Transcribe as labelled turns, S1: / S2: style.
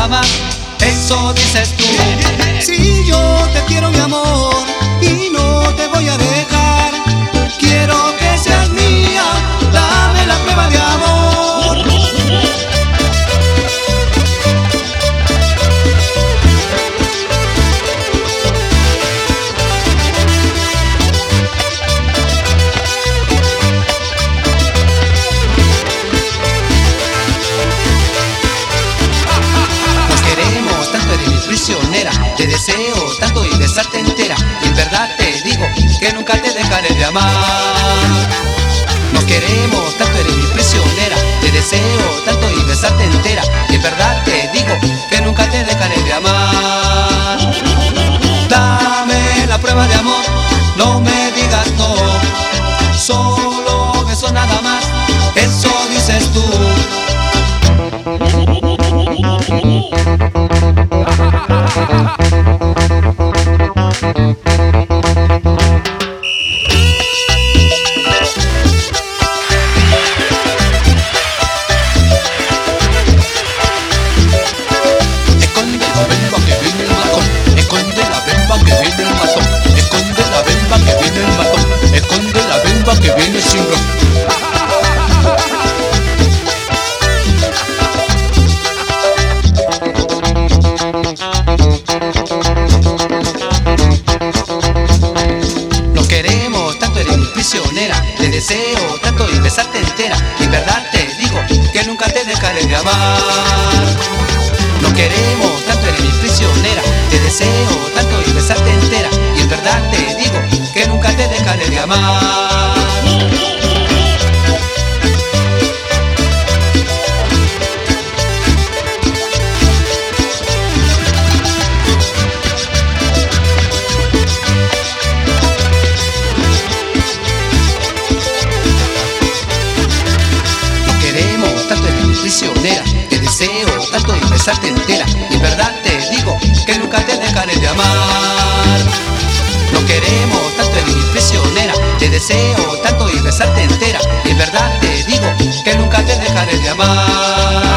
S1: nada más, eso dices tú.
S2: Si yo te quiero, mi amor, y no te voy a dejar, quiero que seas mía, dame la prueba de amor.
S1: Nos queremos tanto, eres mi prisionera, te deseo tanto y besarte entera, y en verdad te digo que nunca te dejaré de amar. Nos queremos tanto, eres mi prisionera, te deseo tanto y besarte entera, y en verdad te digo que nunca te dejaré de amar. Dame la prueba de amor, no me digas no, solo beso nada más, eso dices tú.
S3: Esconde la bemba que viene el matón, esconde la bemba que viene el matón, esconde la bemba que viene sin ron.
S1: Nos queremos tanto, eres mi prisionera, te deseo tanto y besarte entera, y en verdad te digo que nunca te dejaré de amar. Nos queremos tanto, eres mi prisionera, te deseo tanto y besarte entera, y en verdad te digo que nunca te dejaré de amar. Nos queremos tanto, eres mi prisionera, te deseo tanto y besarte entera, y en verdad te digo que nunca te dejaré de amar. Nos queremos tanto, eres mi prisionera, te deseo tanto y besarte entera, y en verdad te digo que nunca te dejaré de amar.